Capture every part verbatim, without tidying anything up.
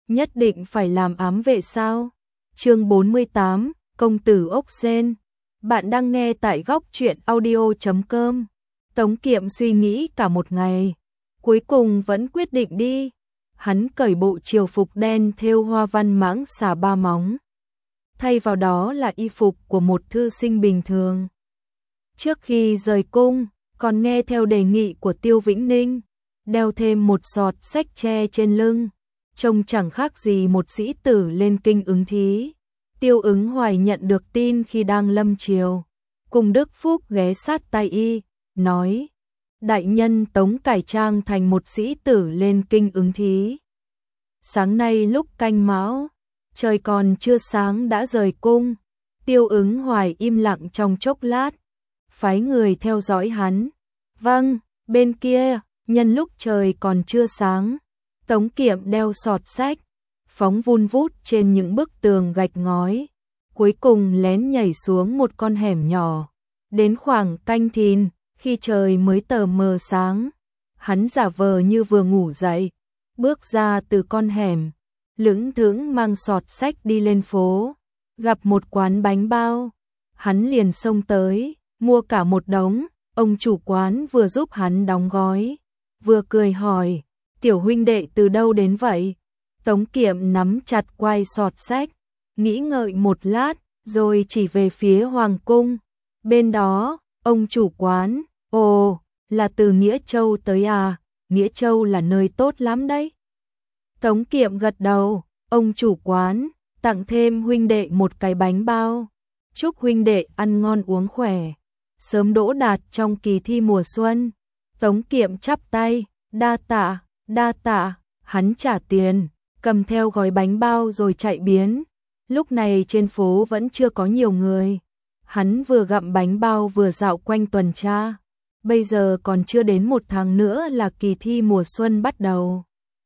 nhất định phải làm ám vệ sao? Chương bốn mươi tám, Công tử ốc sên. Bạn đang nghe tại góc truyện audio chấm com. Tống Kiệm suy nghĩ cả một ngày, cuối cùng vẫn quyết định đi. Hắn cởi bộ triều phục đen thêu hoa văn mãng xà ba móng, thay vào đó là y phục của một thư sinh bình thường. Trước khi rời cung, còn nghe theo đề nghị của Tiêu Vĩnh Ninh, đeo thêm một sọt sách tre trên lưng, trông chẳng khác gì một sĩ tử lên kinh ứng thí. Tiêu Ứng Hoài nhận được tin khi đang lâm triều, cùng Đức Phúc ghé sát tai y, nói: đại nhân Tống cải trang thành một sĩ tử lên kinh ứng thí. Sáng nay lúc canh mão, trời còn chưa sáng đã rời cung. Tiêu Ứng Hoài im lặng trong chốc lát, phái người theo dõi hắn. Vâng, bên kia, nhân lúc trời còn chưa sáng, Tống Kiệm đeo sọt sách, phóng vun vút trên những bức tường gạch ngói, cuối cùng lén nhảy xuống một con hẻm nhỏ. Đến khoảng canh thìn, khi trời mới tờ mờ sáng, hắn giả vờ như vừa ngủ dậy, bước ra từ con hẻm, lững thững mang sọt sách đi lên phố. Gặp một quán bánh bao, hắn liền xông tới, mua cả một đống. Ông chủ quán vừa giúp hắn đóng gói, vừa cười hỏi: tiểu huynh đệ từ đâu đến vậy? Tống Kiệm nắm chặt quai sọt sách, nghĩ ngợi một lát, rồi chỉ về phía Hoàng cung. Bên đó, ông chủ quán: ồ, là từ Nghĩa Châu tới à? Nghĩa Châu là nơi tốt lắm đấy. Tống Kiệm gật đầu. Ông chủ quán: tặng thêm huynh đệ một cái bánh bao, chúc huynh đệ ăn ngon uống khỏe, sớm đỗ đạt trong kỳ thi mùa xuân. Tống Kiệm chắp tay: đa tạ, đa tạ. Hắn trả tiền, cầm theo gói bánh bao rồi chạy biến. Lúc này trên phố vẫn chưa có nhiều người. Hắn vừa gặm bánh bao vừa dạo quanh tuần tra. Bây giờ còn chưa đến một tháng nữa là kỳ thi mùa xuân bắt đầu.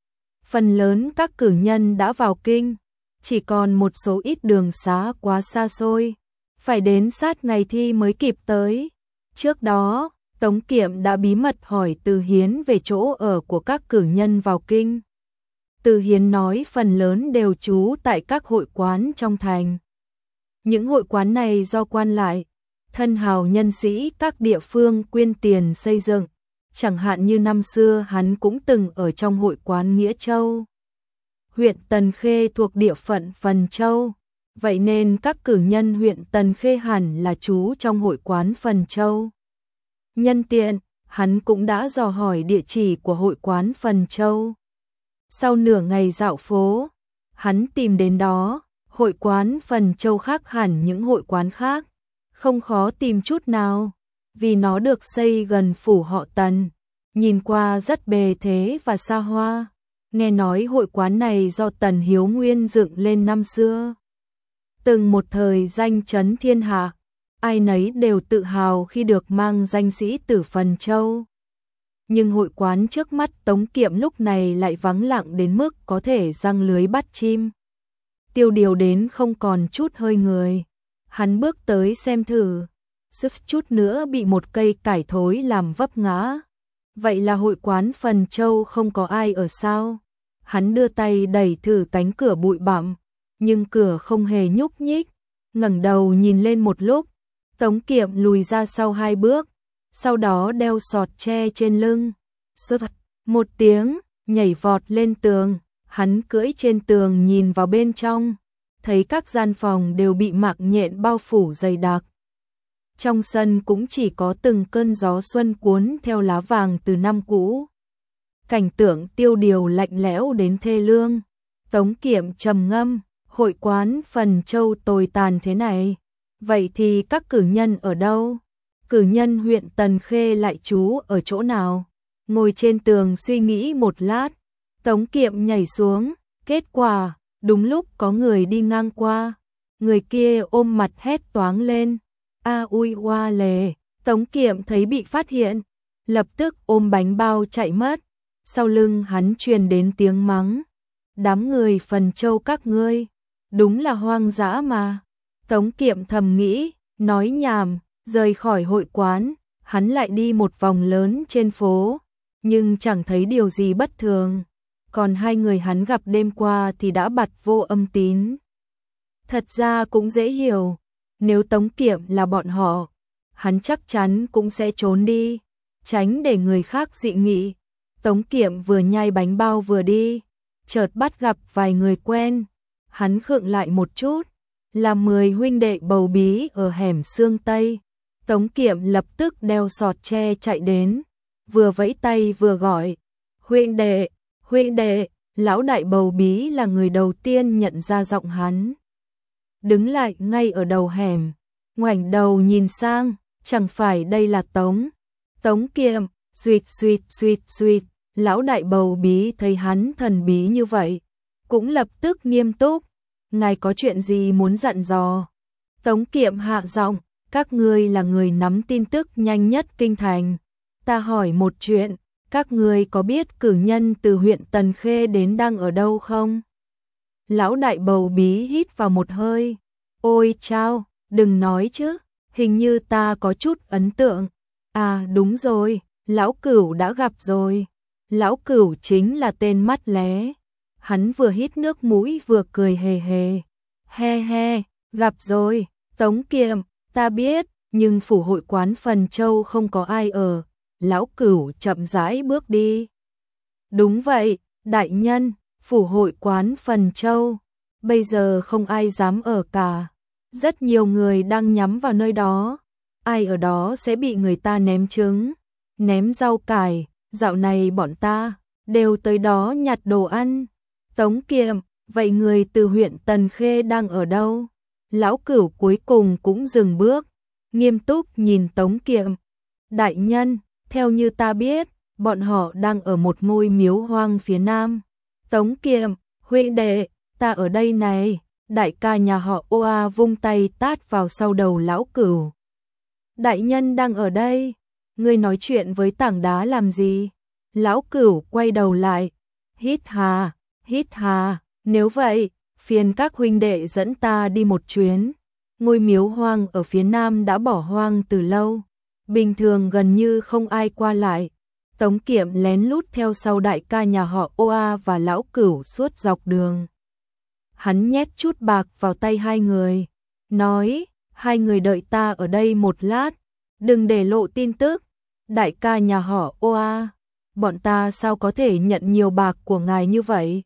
Phần lớn các cử nhân đã vào kinh, chỉ còn một số ít đường xá quá xa xôi, phải đến sát ngày thi mới kịp tới. Trước đó, Tống Kiệm đã bí mật hỏi Từ Hiến về chỗ ở của các cử nhân vào kinh. Từ Hiến nói phần lớn đều trú tại các hội quán trong thành. Những hội quán này do quan lại, thân hào nhân sĩ các địa phương quyên tiền xây dựng, chẳng hạn như năm xưa hắn cũng từng ở trong hội quán Nghĩa Châu. Huyện Tần Khê thuộc địa phận Phần Châu, vậy nên các cử nhân huyện Tần Khê hẳn là trú trong hội quán Phần Châu. Nhân tiện, hắn cũng đã dò hỏi địa chỉ của hội quán Phần Châu. Sau nửa ngày dạo phố, hắn tìm đến đó. Hội quán Phần Châu khác hẳn những hội quán khác, không khó tìm chút nào, vì nó được xây gần phủ họ Tần, nhìn qua rất bề thế và xa hoa. Nghe nói hội quán này do Tần Hiếu Nguyên dựng lên năm xưa, từng một thời danh chấn thiên hạ, ai nấy đều tự hào khi được mang danh sĩ tử Phần Châu. Nhưng hội quán trước mắt Tống Kiệm lúc này lại vắng lặng đến mức có thể giăng lưới bắt chim. Tiêu điều đến không còn chút hơi người. Hắn bước tới xem thử, suýt chút nữa bị một cây cải thối làm vấp ngã. Vậy là hội quán Phần Châu không có ai ở sao? Hắn đưa tay đẩy thử cánh cửa bụi bặm, nhưng cửa không hề nhúc nhích. Ngẩng đầu nhìn lên một lúc, Tống Kiệm lùi ra sau hai bước, sau đó đeo sọt tre trên lưng. Sốt một tiếng, nhảy vọt lên tường. Hắn cưỡi trên tường nhìn vào bên trong, thấy các gian phòng đều bị mạc nhện bao phủ dày đặc. Trong sân cũng chỉ có từng cơn gió xuân cuốn theo lá vàng từ năm cũ. Cảnh tượng tiêu điều lạnh lẽo đến thê lương. Tống Kiệm trầm ngâm: hội quán Phần Châu tồi tàn thế này, vậy thì các cử nhân ở đâu? Cử nhân huyện Tần Khê lại trú ở chỗ nào? Ngồi trên tường suy nghĩ một lát, Tống Kiệm nhảy xuống. Kết quả, đúng lúc có người đi ngang qua. Người kia ôm mặt hét toáng lên: a ui oa lề. Tống Kiệm thấy bị phát hiện, lập tức ôm bánh bao chạy mất. Sau lưng hắn truyền đến tiếng mắng: đám người Phần Châu các ngươi, đúng là hoang dã mà. Tống Kiệm thầm nghĩ, nói nhảm. Rời khỏi hội quán, hắn lại đi một vòng lớn trên phố, nhưng chẳng thấy điều gì bất thường. còn hai người hắn gặp đêm qua thì đã bặt vô âm tín. Thật ra cũng dễ hiểu, nếu Tống Kiệm là bọn họ, hắn chắc chắn cũng sẽ trốn đi, tránh để người khác dị nghị. Tống Kiệm vừa nhai bánh bao vừa đi, chợt bắt gặp vài người quen, hắn khựng lại một chút, là mười huynh đệ bầu bí ở hẻm Xương Tây. Tống Kiệm lập tức đeo sọt tre chạy đến, vừa vẫy tay vừa gọi, huynh đệ, huynh đệ. Lão đại bầu bí là người đầu tiên nhận ra giọng hắn. Đứng lại ngay ở đầu hẻm, ngoảnh đầu nhìn sang, chẳng phải đây là Tống. Tống Kiệm, suýt suýt suýt suýt, lão đại bầu bí thấy hắn thần bí như vậy, cũng lập tức nghiêm túc, ngài có chuyện gì muốn dặn dò? Tống Kiệm hạ giọng, các ngươi là người nắm tin tức nhanh nhất kinh thành, ta hỏi một chuyện, các ngươi có biết cử nhân từ huyện Tần Khê đến đang ở đâu không? Lão đại bầu bí hít vào một hơi, ôi chao, đừng nói chứ, hình như ta có chút ấn tượng. À đúng rồi, lão Cửu đã gặp rồi. Lão Cửu chính là tên mắt lé. Hắn vừa hít nước mũi vừa cười hề hề. He he, gặp rồi, Tống Kiệm, ta biết, nhưng phủ hội quán Phần Châu không có ai ở. Lão Cửu chậm rãi bước đi. Đúng vậy, đại nhân, phủ hội quán Phần Châu, bây giờ không ai dám ở cả. Rất nhiều người đang nhắm vào nơi đó. Ai ở đó sẽ bị người ta ném trứng, ném rau cải, dạo này bọn ta đều tới đó nhặt đồ ăn. Tống Kiệm, vậy người từ huyện Tần Khê đang ở đâu? Lão Cửu cuối cùng cũng dừng bước, nghiêm túc nhìn Tống Kiệm. Đại nhân, theo như ta biết, bọn họ đang ở một ngôi miếu hoang phía nam. Tống Kiệm, huynh đệ, ta ở đây này. Đại ca nhà họ Oa vung tay tát vào sau đầu lão Cửu. Đại nhân đang ở đây, ngươi nói chuyện với tảng đá làm gì? Lão Cửu quay đầu lại, hít hà, hít hà, nếu vậy, phiền các huynh đệ dẫn ta đi một chuyến. Ngôi miếu hoang ở phía nam đã bỏ hoang từ lâu, bình thường gần như không ai qua lại. Tống Kiệm lén lút theo sau đại ca nhà họ Oa và lão Cửu suốt dọc đường. Hắn nhét chút bạc vào tay hai người, nói, hai người đợi ta ở đây một lát, đừng để lộ tin tức. Đại ca nhà họ Oa, bọn ta sao có thể nhận nhiều bạc của ngài như vậy?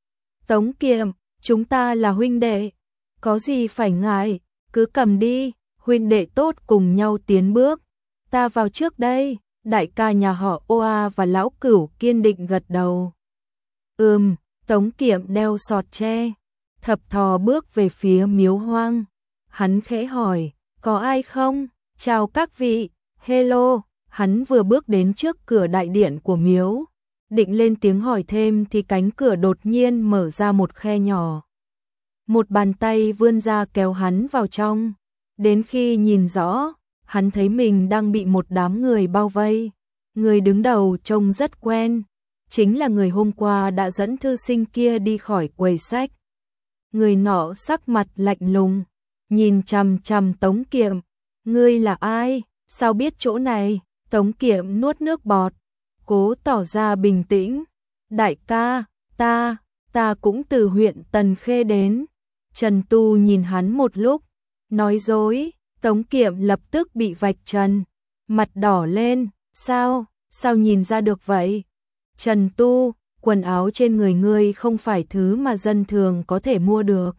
Tống Kiệm, chúng ta là huynh đệ, có gì phải ngại, cứ cầm đi, huynh đệ tốt cùng nhau tiến bước. Ta vào trước đây. Đại ca nhà họ Oa và lão Cửu kiên định gật đầu. Ừm, Tống Kiệm đeo sọt tre, thập thò bước về phía miếu hoang. Hắn khẽ hỏi, có ai không? Chào các vị, hello. Hắn vừa bước đến trước cửa đại điện của miếu, định lên tiếng hỏi thêm thì cánh cửa đột nhiên mở ra một khe nhỏ. Một bàn tay vươn ra kéo hắn vào trong. Đến khi nhìn rõ, hắn thấy mình đang bị một đám người bao vây. Người đứng đầu trông rất quen, chính là người hôm qua đã dẫn thư sinh kia đi khỏi quầy sách. Người nọ sắc mặt lạnh lùng, nhìn chằm chằm Tống Kiệm. Ngươi là ai? Sao biết chỗ này? Tống Kiệm nuốt nước bọt, cố tỏ ra bình tĩnh. Đại ca, ta, ta cũng từ huyện Tần Khê đến. Trần Tu nhìn hắn một lúc, nói dối. Tống Kiệm lập tức bị vạch trần, mặt đỏ lên. Sao, sao nhìn ra được vậy? Trần Tu, quần áo trên người ngươi không phải thứ mà dân thường có thể mua được.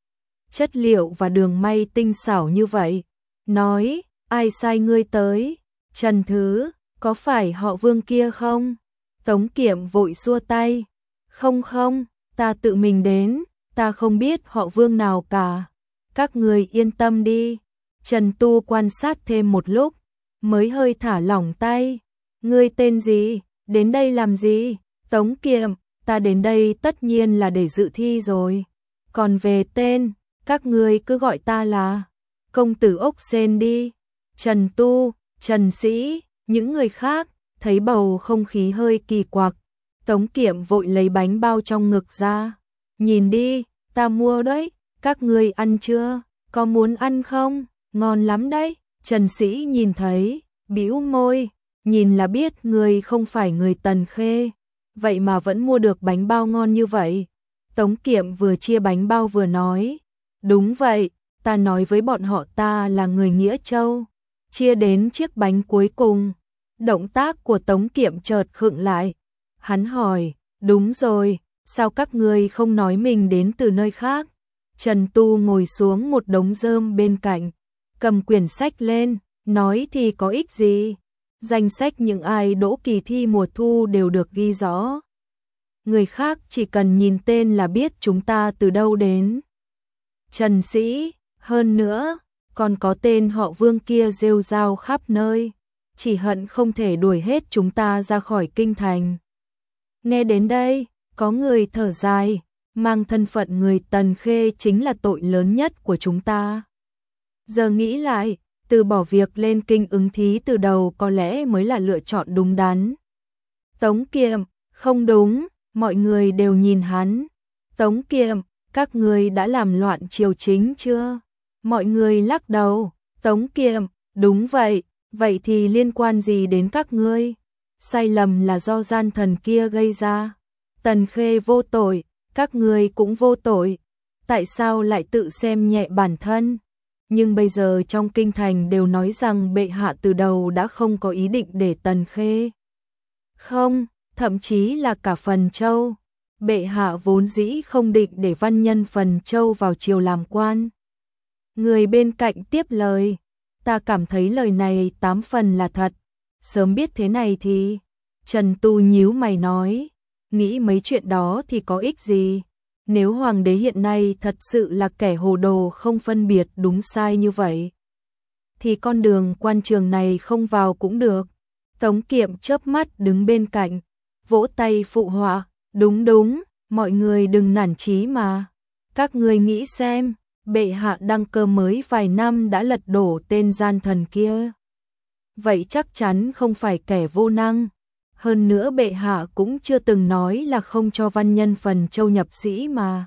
Chất liệu và đường may tinh xảo như vậy. Nói, ai sai ngươi tới? Trần Thứ, có phải họ Vương kia không? Tống Kiệm vội xua tay. Không không, ta tự mình đến, ta không biết họ Vương nào cả. Các người yên tâm đi. Trần Tu quan sát thêm một lúc, mới hơi thả lỏng tay. Ngươi tên gì? Đến đây làm gì? Tống Kiệm, ta đến đây tất nhiên là để dự thi rồi. Còn về tên, các ngươi cứ gọi ta là công tử Ốc Sên đi. Trần Tu, Trần Sĩ, những người khác, thấy bầu không khí hơi kỳ quặc. Tống Kiệm vội lấy bánh bao trong ngực ra. Nhìn đi, ta mua đấy, các ngươi ăn chưa? Có muốn ăn không? Ngon lắm đấy. Trần Sĩ nhìn thấy, bĩu môi, nhìn là biết người không phải người Tần Khê. vậy mà vẫn mua được bánh bao ngon như vậy. Tống Kiệm vừa chia bánh bao vừa nói, đúng vậy, ta nói với bọn họ ta là người Nghĩa Châu. Chia đến chiếc bánh cuối cùng, động tác của Tống Kiệm chợt khựng lại. Hắn hỏi, đúng rồi, sao các ngươi không nói mình đến từ nơi khác? Trần Tu ngồi xuống một đống rơm bên cạnh, cầm quyển sách lên, nói thì có ích gì? Danh sách những ai đỗ kỳ thi mùa thu đều được ghi rõ. Người khác chỉ cần nhìn tên là biết chúng ta từ đâu đến. Trần Sĩ, hơn nữa, còn có tên họ Vương kia rêu rao khắp nơi, chỉ hận không thể đuổi hết chúng ta ra khỏi kinh thành. Nghe đến đây, có người thở dài, mang thân phận người Tần Khê chính là tội lớn nhất của chúng ta. Giờ nghĩ lại, từ bỏ việc lên kinh ứng thí từ đầu có lẽ mới là lựa chọn đúng đắn. Tống Kiệm, không đúng, mọi người đều nhìn hắn. Tống Kiệm, các ngươi đã làm loạn triều chính chưa? Mọi người lắc đầu. Tống Kiệm, đúng vậy, vậy thì liên quan gì đến các ngươi? Sai lầm là do gian thần kia gây ra. Tần Khê vô tội, các ngươi cũng vô tội. Tại sao lại tự xem nhẹ bản thân? Nhưng bây giờ trong kinh thành đều nói rằng bệ hạ từ đầu đã không có ý định để Tần Khê. Không, thậm chí là cả Phần Châu. Bệ hạ vốn dĩ không định để văn nhân Phần Châu vào triều làm quan. Người bên cạnh tiếp lời, ta cảm thấy lời này tám phần là thật. Sớm biết thế này thì... Trần Tu nhíu mày nói, nghĩ mấy chuyện đó thì có ích gì? Nếu hoàng đế hiện nay thật sự là kẻ hồ đồ không phân biệt đúng sai như vậy, thì con đường quan trường này không vào cũng được. Tống Kiệm chớp mắt đứng bên cạnh, vỗ tay phụ họa, đúng đúng, mọi người đừng nản chí mà. Các ngươi nghĩ xem, bệ hạ đăng cơ mới vài năm đã lật đổ tên gian thần kia. Vậy chắc chắn không phải kẻ vô năng. Hơn nữa bệ hạ cũng chưa từng nói là không cho văn nhân Phần Châu nhập sĩ mà.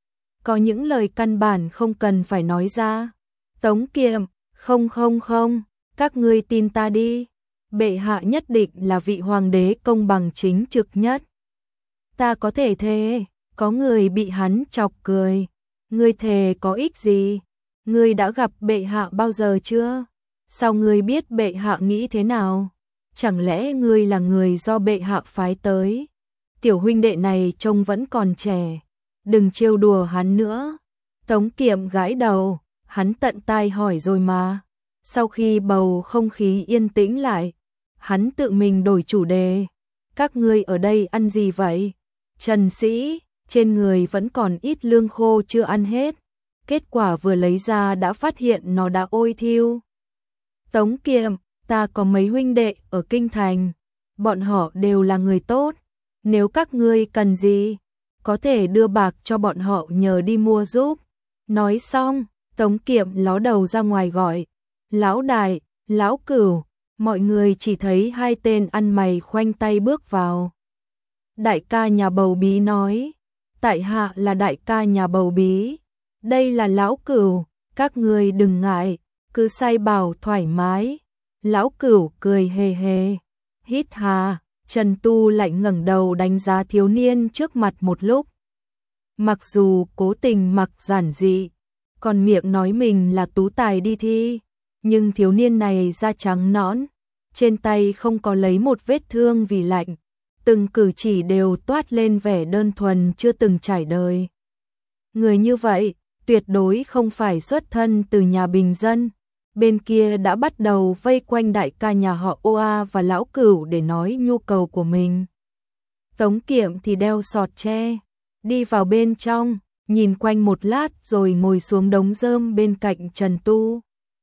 Có những lời căn bản không cần phải nói ra. Tống Kiệm, không không không, các ngươi tin ta đi. Bệ hạ nhất định là vị hoàng đế công bằng chính trực nhất. Ta có thể thề, có người bị hắn chọc cười. Ngươi thề có ích gì? Ngươi đã gặp bệ hạ bao giờ chưa? Sao ngươi biết bệ hạ nghĩ thế nào? Chẳng lẽ ngươi là người do bệ hạ phái tới? Tiểu huynh đệ này trông vẫn còn trẻ, đừng trêu đùa hắn nữa. Tống Kiệm gãi đầu, hắn tận tai hỏi rồi mà. Sau khi bầu không khí yên tĩnh lại, hắn tự mình đổi chủ đề. Các ngươi ở đây ăn gì vậy? Trần Sĩ, trên người vẫn còn ít lương khô chưa ăn hết. Kết quả vừa lấy ra đã phát hiện nó đã ôi thiêu. Tống Kiệm, ta có mấy huynh đệ ở kinh thành, bọn họ đều là người tốt. Nếu các ngươi cần gì, có thể đưa bạc cho bọn họ nhờ đi mua giúp. Nói xong, Tống Kiệm ló đầu ra ngoài gọi, lão đại, lão cửu. Mọi người chỉ thấy hai tên ăn mày khoanh tay bước vào. Đại ca nhà Bầu Bí nói, tại hạ là đại ca nhà Bầu Bí, đây là lão cửu, các ngươi đừng ngại, cứ sai bảo thoải mái. Lão cửu cười hề hề, hít hà. Trần Tu lại ngẩng đầu đánh giá thiếu niên trước mặt một lúc. Mặc dù cố tình mặc giản dị, còn miệng nói mình là tú tài đi thi, nhưng thiếu niên này da trắng nõn, trên tay không có lấy một vết thương vì lạnh, từng cử chỉ đều toát lên vẻ đơn thuần chưa từng trải đời. Người như vậy, tuyệt đối không phải xuất thân từ nhà bình dân. Bên kia đã bắt đầu vây quanh đại ca nhà họ Oa và lão cửu để nói nhu cầu của mình. Tống Kiệm thì đeo sọt tre, đi vào bên trong, nhìn quanh một lát rồi ngồi xuống đống rơm bên cạnh Trần Tu.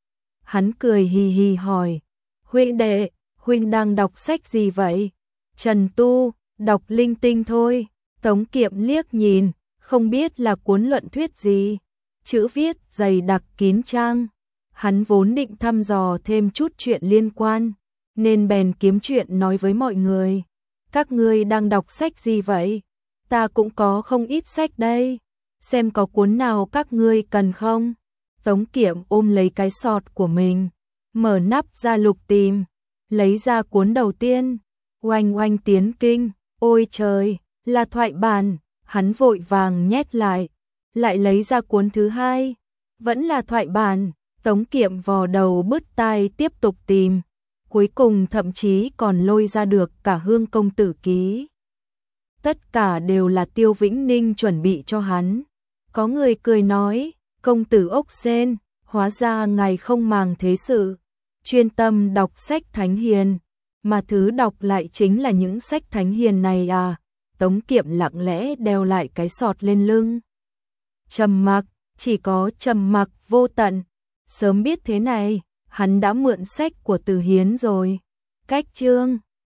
Hắn cười hì hì hỏi, huynh đệ, huynh đang đọc sách gì vậy? Trần Tu, đọc linh tinh thôi. Tống Kiệm liếc nhìn, không biết là cuốn luận thuyết gì, chữ viết dày đặc kín trang. Hắn vốn định thăm dò thêm chút chuyện liên quan, nên bèn kiếm chuyện nói với mọi người. Các ngươi đang đọc sách gì vậy? Ta cũng có không ít sách đây, xem có cuốn nào các ngươi cần không? Tống Kiệm ôm lấy cái sọt của mình, mở nắp ra lục tìm, lấy ra cuốn đầu tiên, Oanh Oanh Tiến Kinh. Ôi trời, là thoại bản, hắn vội vàng nhét lại, lại lấy ra cuốn thứ hai, vẫn là thoại bản, Tống Kiệm vò đầu bứt tai tiếp tục tìm, cuối cùng thậm chí còn lôi ra được cả Hương công tử ký. Tất cả đều là Tiêu Vĩnh Ninh chuẩn bị cho hắn. Có người cười nói, công tử ốc sên, hóa ra ngài không màng thế sự, chuyên tâm đọc sách thánh hiền, mà thứ đọc lại chính là những sách thánh hiền này à. Tống Kiệm lặng lẽ đeo lại cái sọt lên lưng. Trầm mặc, chỉ có trầm mặc vô tận. Sớm biết thế này, hắn đã mượn sách của Từ Hiến rồi. Cách chương